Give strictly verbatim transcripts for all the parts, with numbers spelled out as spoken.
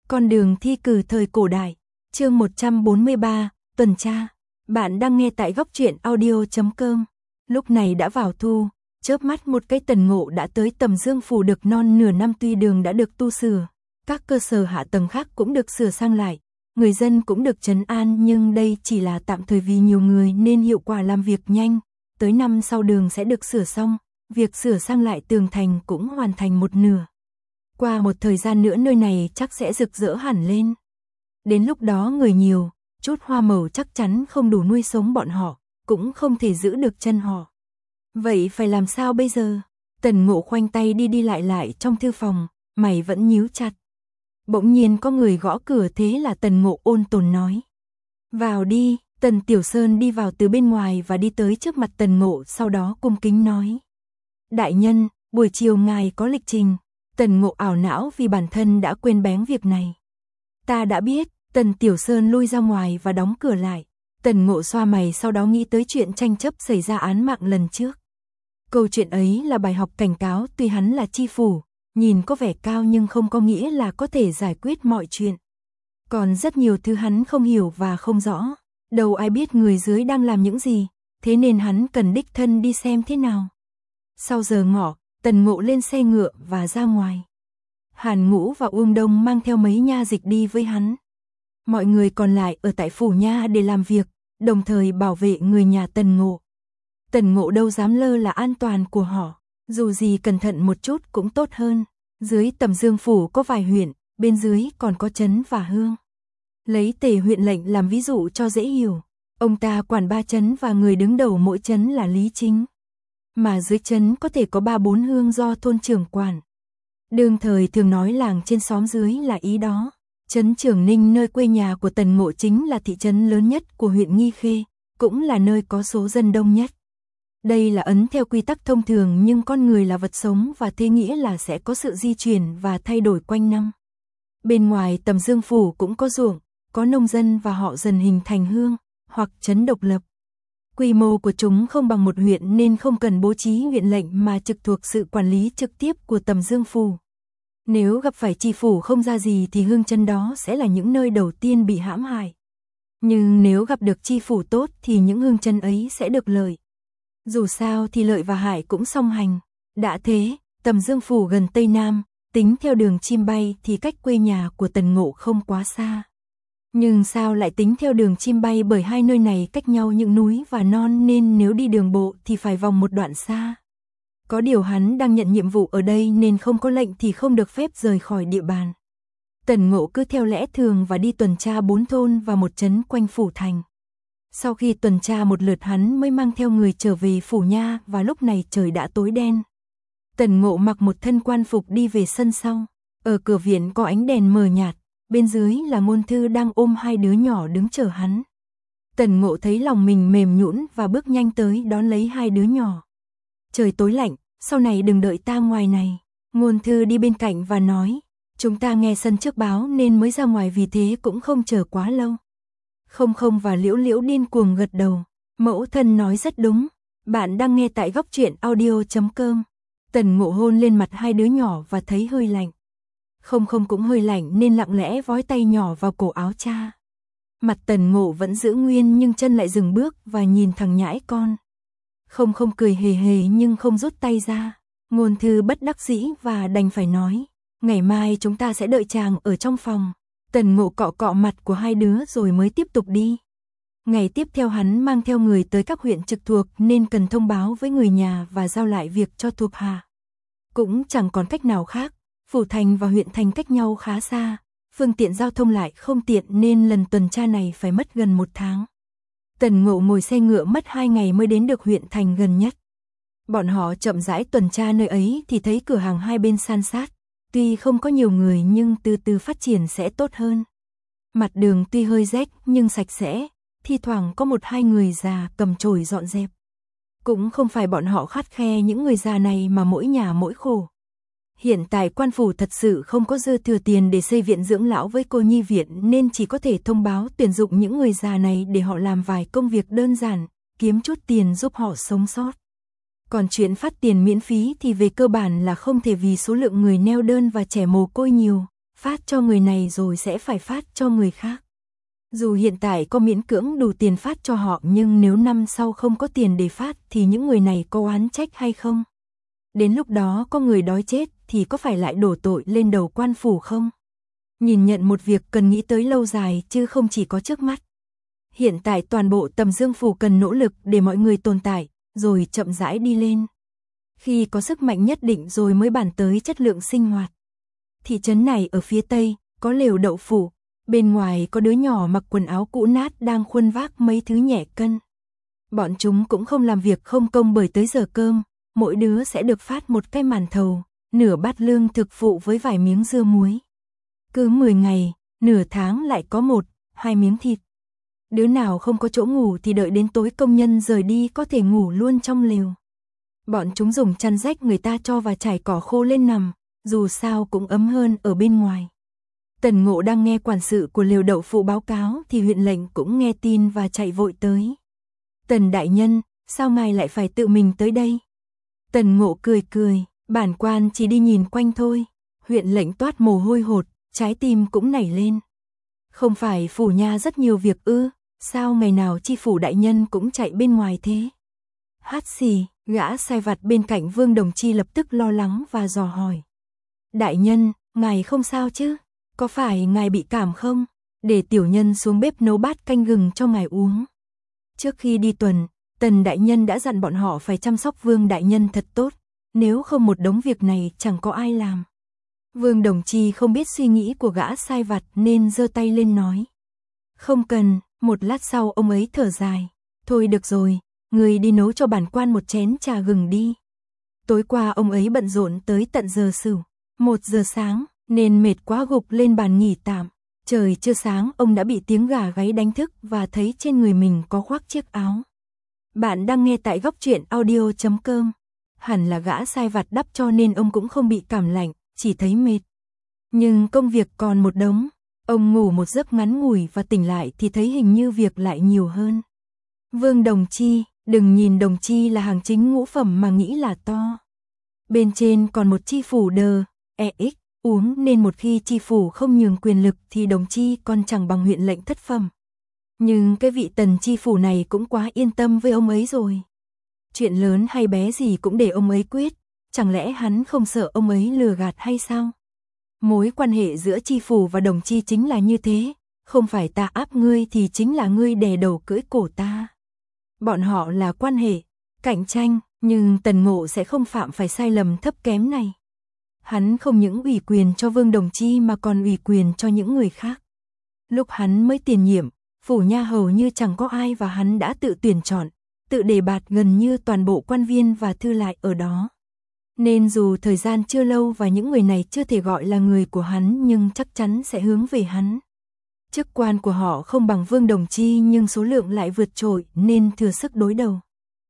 Con đường thi cử thời cổ đại, chương một trăm bốn mươi ba, tuần tra. Bạn đang nghe tại góc truyện audio chấm com. Lúc này đã vào thu, chớp mắt một cái Tần Ngộ đã tới Tầm Dương phủ được non nửa năm. Tuy đường đã được tu sửa, các cơ sở hạ tầng khác cũng được sửa sang lại, người dân cũng được trấn an, nhưng đây chỉ là tạm thời vì nhiều người nên hiệu quả làm việc nhanh. Tới năm sau đường sẽ được sửa xong, việc sửa sang lại tường thành cũng hoàn thành một nửa. Qua một thời gian nữa nơi này chắc sẽ rực rỡ hẳn lên. Đến lúc đó người nhiều, chút hoa màu chắc chắn không đủ nuôi sống bọn họ, cũng không thể giữ được chân họ. Vậy phải làm sao bây giờ? Tần Ngộ khoanh tay đi đi lại lại trong thư phòng, mày vẫn nhíu chặt. Bỗng nhiên có người gõ cửa, thế là Tần Ngộ ôn tồn nói: "Vào đi." Tần Tiểu Sơn đi vào từ bên ngoài và đi tới trước mặt Tần Ngộ, sau đó cung kính nói: "Đại nhân, buổi chiều ngài có lịch trình." Tần Ngộ ảo não vì bản thân đã quên bén việc này. "Ta đã biết." Tần Tiểu Sơn lui ra ngoài và đóng cửa lại. Tần Ngộ xoa mày, sau đó nghĩ tới chuyện tranh chấp xảy ra án mạng lần trước. Câu chuyện ấy là bài học cảnh cáo, tuy hắn là chi phủ, nhìn có vẻ cao nhưng không có nghĩa là có thể giải quyết mọi chuyện. Còn rất nhiều thứ hắn không hiểu và không rõ, đâu ai biết người dưới đang làm những gì, thế nên hắn cần đích thân đi xem thế nào. Sau giờ ngọ, Tần Ngộ lên xe ngựa và ra ngoài. Hàn Ngũ và Uông Đông mang theo mấy nha dịch đi với hắn. Mọi người còn lại ở tại phủ nha để làm việc, đồng thời bảo vệ người nhà Tần Ngộ. Tần Ngộ đâu dám lơ là an toàn của họ, dù gì cẩn thận một chút cũng tốt hơn. Dưới Tầm Dương phủ có vài huyện, bên dưới còn có trấn và hương. Lấy Tề huyện lệnh làm ví dụ cho dễ hiểu, ông ta quản ba trấn và người đứng đầu mỗi trấn là Lý Chính. Mà dưới trấn có thể có ba bốn hương do thôn trưởng quản. Đương thời thường nói làng trên xóm dưới là ý đó. Trấn Trường Ninh, nơi quê nhà của Tần Ngộ, chính là thị trấn lớn nhất của huyện Nghi Khê, cũng là nơi có số dân đông nhất. Đây là ấn theo quy tắc thông thường, nhưng con người là vật sống và thế nghĩa là sẽ có sự di chuyển và thay đổi quanh năm. Bên ngoài Tầm Dương phủ cũng có ruộng, có nông dân và họ dần hình thành hương hoặc trấn độc lập. Quy mô của chúng không bằng một huyện nên không cần bố trí huyện lệnh mà trực thuộc sự quản lý trực tiếp của Tầm Dương phủ. Nếu gặp phải chi phủ không ra gì thì hương trấn đó sẽ là những nơi đầu tiên bị hãm hại. Nhưng nếu gặp được chi phủ tốt thì những hương trấn ấy sẽ được lợi. Dù sao thì lợi và hại cũng song hành. Đã thế, Tầm Dương phủ gần Tây Nam, tính theo đường chim bay thì cách quê nhà của Tần Ngộ không quá xa. Nhưng sao lại tính theo đường chim bay, bởi hai nơi này cách nhau những núi và non nên nếu đi đường bộ thì phải vòng một đoạn xa. Có điều hắn đang nhận nhiệm vụ ở đây nên không có lệnh thì không được phép rời khỏi địa bàn. Tần Ngộ cứ theo lẽ thường và đi tuần tra bốn thôn và một trấn quanh phủ thành. Sau khi tuần tra một lượt hắn mới mang theo người trở về phủ nha, và lúc này trời đã tối đen. Tần Ngộ mặc một thân quan phục đi về sân sau. Ở cửa viện có ánh đèn mờ nhạt, bên dưới là Ngôn Thư đang ôm hai đứa nhỏ đứng chờ hắn. Tần Ngộ thấy lòng mình mềm nhũn và bước nhanh tới đón lấy hai đứa nhỏ. "Trời tối lạnh, sau này đừng đợi ta ngoài này." Ngôn Thư đi bên cạnh và nói: "Chúng ta nghe sân trước báo nên mới ra ngoài, vì thế cũng không chờ quá lâu." Không Không và Liễu Liễu điên cuồng gật đầu. "Mẫu thân nói rất đúng." Bạn đang nghe tại góc truyện audio chấm com. Tần Ngộ hôn lên mặt hai đứa nhỏ và thấy hơi lạnh. Không Không cũng hơi lạnh nên lặng lẽ vói tay nhỏ vào cổ áo cha. Mặt Tần Ngộ vẫn giữ nguyên nhưng chân lại dừng bước và nhìn thằng nhãi con. Không Không cười hề hề nhưng không rút tay ra. Ngôn Thư bất đắc dĩ và đành phải nói: "Ngày mai chúng ta sẽ đợi chàng ở trong phòng." Tần Ngộ cọ cọ mặt của hai đứa rồi mới tiếp tục đi. Ngày tiếp theo hắn mang theo người tới các huyện trực thuộc nên cần thông báo với người nhà và giao lại việc cho thuộc hạ. Cũng chẳng còn cách nào khác, phủ thành và huyện thành cách nhau khá xa, phương tiện giao thông lại không tiện nên lần tuần tra này phải mất gần một tháng. Tần Ngộ ngồi xe ngựa mất hai ngày mới đến được huyện thành gần nhất. Bọn họ chậm rãi tuần tra nơi ấy thì thấy cửa hàng hai bên san sát. Tuy không có nhiều người nhưng từ từ phát triển sẽ tốt hơn. Mặt đường tuy hơi rách nhưng sạch sẽ, thi thoảng có một hai người già cầm chổi dọn dẹp. Cũng không phải bọn họ khắt khe những người già này mà mỗi nhà mỗi khổ. Hiện tại quan phủ thật sự không có dư thừa tiền để xây viện dưỡng lão với cô nhi viện nên chỉ có thể thông báo tuyển dụng những người già này để họ làm vài công việc đơn giản, kiếm chút tiền giúp họ sống sót. Còn chuyện phát tiền miễn phí thì về cơ bản là không thể, vì số lượng người neo đơn và trẻ mồ côi nhiều, phát phát cho người này rồi sẽ phải phát cho người khác. Dù hiện tại có miễn cưỡng đủ tiền phát cho họ nhưng nếu năm sau không có tiền để phát thì những người này có oán trách hay không? Đến lúc đó có người đói chết thì có phải lại đổ tội lên đầu quan phủ không? Nhìn nhận một việc cần nghĩ tới lâu dài chứ không chỉ có trước mắt. Hiện tại toàn bộ Tầm Dương Phủ cần nỗ lực để mọi người tồn tại, rồi chậm rãi đi lên. Khi có sức mạnh nhất định rồi mới bàn tới chất lượng sinh hoạt. Thị trấn này ở phía tây, có lều đậu phủ, bên ngoài có đứa nhỏ mặc quần áo cũ nát đang khuân vác mấy thứ nhẹ cân. Bọn chúng cũng không làm việc không công bởi tới giờ cơm, mỗi đứa sẽ được phát một cái màn thầu, nửa bát lương thực phụ với vài miếng dưa muối. Cứ mười ngày, nửa tháng lại có một, hai miếng thịt. Đứa nào không có chỗ ngủ thì đợi đến tối công nhân rời đi có thể ngủ luôn trong lều. Bọn chúng dùng chăn rách người ta cho và trải cỏ khô lên nằm, dù sao cũng ấm hơn ở bên ngoài. Tần Ngộ đang nghe quản sự của lều đậu phụ báo cáo thì huyện lệnh cũng nghe tin và chạy vội tới. Tần đại nhân, sao ngài lại phải tự mình tới đây? Tần Ngộ cười cười, bản quan chỉ đi nhìn quanh thôi. Huyện lệnh toát mồ hôi hột, trái tim cũng nảy lên. Không phải phủ nha rất nhiều việc ư, sao ngày nào chi phủ đại nhân cũng chạy bên ngoài thế? Hát xì, gã sai vặt bên cạnh Vương Đồng Chi lập tức lo lắng và dò hỏi. Đại nhân, ngài không sao chứ? Có phải ngài bị cảm không? Để tiểu nhân xuống bếp nấu bát canh gừng cho ngài uống. Trước khi đi tuần, Tần đại nhân đã dặn bọn họ phải chăm sóc Vương đại nhân thật tốt, nếu không một đống việc này chẳng có ai làm. Vương Đồng Chi không biết suy nghĩ của gã sai vặt nên giơ tay lên nói. Không cần, một lát sau ông ấy thở dài. Thôi được rồi, người đi nấu cho bản quan một chén trà gừng đi. Tối qua ông ấy bận rộn tới tận giờ sửu, một giờ sáng, nên mệt quá gục lên bàn nghỉ tạm. Trời chưa sáng ông đã bị tiếng gà gáy đánh thức và thấy trên người mình có khoác chiếc áo. Bạn đang nghe tại góc truyện audio chấm com. Hẳn là gã sai vặt đắp cho nên ông cũng không bị cảm lạnh, chỉ thấy mệt. Nhưng công việc còn một đống. Ông ngủ một giấc ngắn ngủi và tỉnh lại thì thấy hình như việc lại nhiều hơn. Vương Đồng Chi, đừng nhìn Đồng Chi là hàng chính ngũ phẩm mà nghĩ là to. Bên trên còn một chi phủ đờ, e ích, uống nên một khi chi phủ không nhường quyền lực thì Đồng Chi còn chẳng bằng huyện lệnh thất phẩm. Nhưng cái vị Tần chi phủ này cũng quá yên tâm với ông ấy rồi. Chuyện lớn hay bé gì cũng để ông ấy quyết, chẳng lẽ hắn không sợ ông ấy lừa gạt hay sao? Mối quan hệ giữa chi phủ và Đồng Chi chính là như thế, không phải ta áp ngươi thì chính là ngươi đè đầu cưỡi cổ ta. Bọn họ là quan hệ, cạnh tranh, nhưng Tần Ngộ sẽ không phạm phải sai lầm thấp kém này. Hắn không những ủy quyền cho Vương Đồng Chi mà còn ủy quyền cho những người khác. Lúc hắn mới tiền nhiệm, phủ nha hầu như chẳng có ai và hắn đã tự tuyển chọn, tự đề bạt gần như toàn bộ quan viên và thư lại ở đó. Nên dù thời gian chưa lâu và những người này chưa thể gọi là người của hắn nhưng chắc chắn sẽ hướng về hắn. Chức quan của họ không bằng Vương Đồng Chi nhưng số lượng lại vượt trội nên thừa sức đối đầu.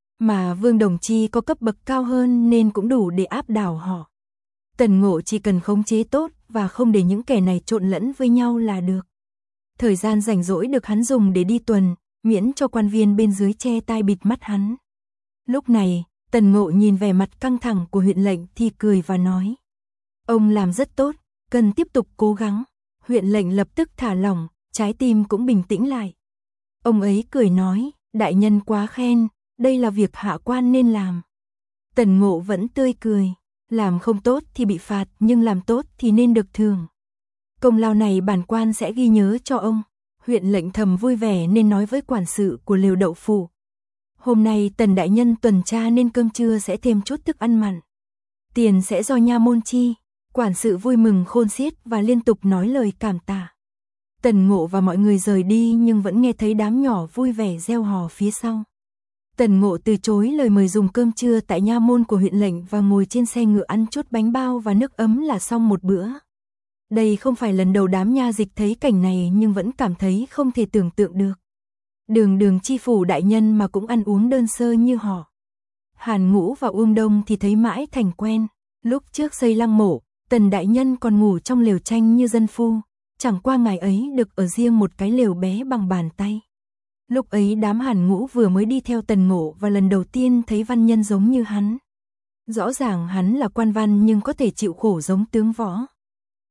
Mà Vương Đồng Chi có cấp bậc cao hơn nên cũng đủ để áp đảo họ. Tần Ngộ chỉ cần khống chế tốt và không để những kẻ này trộn lẫn với nhau là được. Thời gian rảnh rỗi được hắn dùng để đi tuần, miễn cho quan viên bên dưới che tai bịt mắt hắn. Lúc này, Tần Ngộ nhìn vẻ mặt căng thẳng của huyện lệnh thì cười và nói. Ông làm rất tốt, cần tiếp tục cố gắng. Huyện lệnh lập tức thả lỏng, trái tim cũng bình tĩnh lại. Ông ấy cười nói, đại nhân quá khen, đây là việc hạ quan nên làm. Tần Ngộ vẫn tươi cười, làm không tốt thì bị phạt nhưng làm tốt thì nên được thưởng. Công lao này bản quan sẽ ghi nhớ cho ông. Huyện lệnh thầm vui vẻ nên nói với quản sự của lều đậu phủ. Hôm nay Tần đại nhân tuần tra nên cơm trưa sẽ thêm chút thức ăn mặn. Tiền sẽ do nha môn chi. Quản sự vui mừng khôn xiết và liên tục nói lời cảm tạ. Tần Ngộ và mọi người rời đi nhưng vẫn nghe thấy đám nhỏ vui vẻ reo hò phía sau. Tần Ngộ từ chối lời mời dùng cơm trưa tại nha môn của huyện lệnh và ngồi trên xe ngựa ăn chút bánh bao và nước ấm là xong một bữa. Đây không phải lần đầu đám nha dịch thấy cảnh này nhưng vẫn cảm thấy không thể tưởng tượng được. Đường đường chi phủ đại nhân mà cũng ăn uống đơn sơ như họ. Hàn Ngũ và Uông Đông thì thấy mãi thành quen. Lúc trước xây lăng mộ, Tần đại nhân còn ngủ trong lều tranh như dân phu. Chẳng qua ngài ấy được ở riêng một cái lều bé bằng bàn tay. Lúc ấy đám Hàn Ngũ vừa mới đi theo Tần Ngộ và lần đầu tiên thấy văn nhân giống như hắn. Rõ ràng hắn là quan văn nhưng có thể chịu khổ giống tướng võ.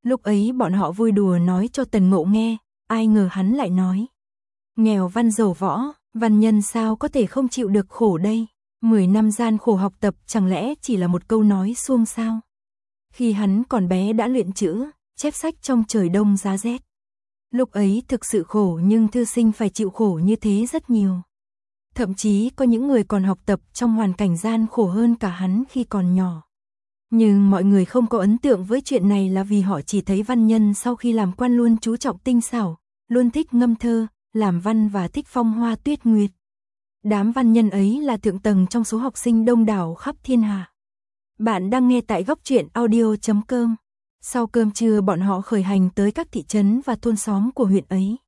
Lúc ấy bọn họ vui đùa nói cho Tần Ngộ nghe, ai ngờ hắn lại nói. Nghèo văn giàu võ, văn nhân sao có thể không chịu được khổ đây? Mười năm gian khổ học tập chẳng lẽ chỉ là một câu nói suông sao? Khi hắn còn bé đã luyện chữ, chép sách trong trời đông giá rét. Lúc ấy thực sự khổ nhưng thư sinh phải chịu khổ như thế rất nhiều. Thậm chí có những người còn học tập trong hoàn cảnh gian khổ hơn cả hắn khi còn nhỏ. Nhưng mọi người không có ấn tượng với chuyện này là vì họ chỉ thấy văn nhân sau khi làm quan luôn chú trọng tinh xảo, luôn thích ngâm thơ, làm văn và thích phong hoa tuyết nguyệt. Đám văn nhân ấy là thượng tầng trong số học sinh đông đảo khắp thiên hạ. Bạn đang nghe tại góc truyện audio chấm com. Sau cơm trưa bọn họ khởi hành tới các thị trấn và thôn xóm của huyện ấy.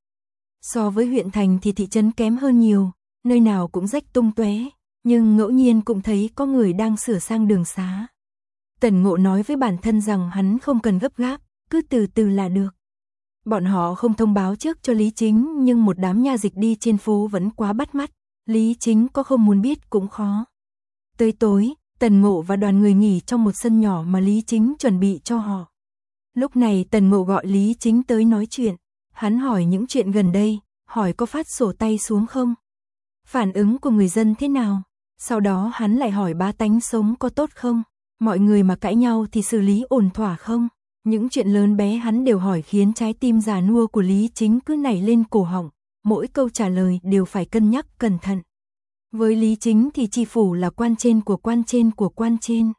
So với huyện thành thì thị trấn kém hơn nhiều, nơi nào cũng rách tung tóe, nhưng ngẫu nhiên cũng thấy có người đang sửa sang đường xá. Tần Ngộ nói với bản thân rằng hắn không cần gấp gáp, cứ từ từ là được. Bọn họ không thông báo trước cho Lý Chính nhưng một đám nha dịch đi trên phố vẫn quá bắt mắt, Lý Chính có không muốn biết cũng khó. Tới tối, Tần Ngộ và đoàn người nghỉ trong một sân nhỏ mà Lý Chính chuẩn bị cho họ. Lúc này Tần Ngộ gọi Lý Chính tới nói chuyện, hắn hỏi những chuyện gần đây, hỏi có phát sổ tay xuống không? Phản ứng của người dân thế nào? Sau đó hắn lại hỏi bá tánh sống có tốt không? Mọi người mà cãi nhau thì xử lý ổn thỏa không? Những chuyện lớn bé hắn đều hỏi khiến trái tim già nua của Lý Chính cứ nảy lên cổ họng, mỗi câu trả lời đều phải cân nhắc cẩn thận. Với Lý Chính thì tri phủ là quan trên của quan trên của quan trên.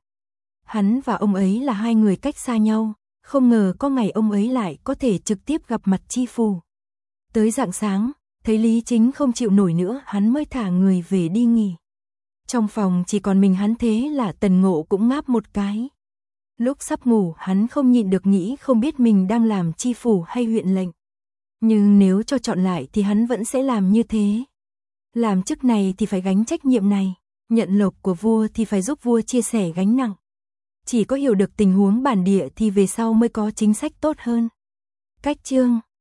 Hắn và ông ấy là hai người cách xa nhau, không ngờ có ngày ông ấy lại có thể trực tiếp gặp mặt tri phủ. Tới rạng sáng, thấy Lý Chính không chịu nổi nữa hắn mới thả người về đi nghỉ. Trong phòng chỉ còn mình hắn thế là Tần Ngộ cũng ngáp một cái. Lúc sắp ngủ hắn không nhịn được nghĩ không biết mình đang làm tri phủ hay huyện lệnh. Nhưng nếu cho chọn lại thì hắn vẫn sẽ làm như thế. Làm chức này thì phải gánh trách nhiệm này, nhận lộc của vua thì phải giúp vua chia sẻ gánh nặng. Chỉ có hiểu được tình huống bản địa thì về sau mới có chính sách tốt hơn. Cách chương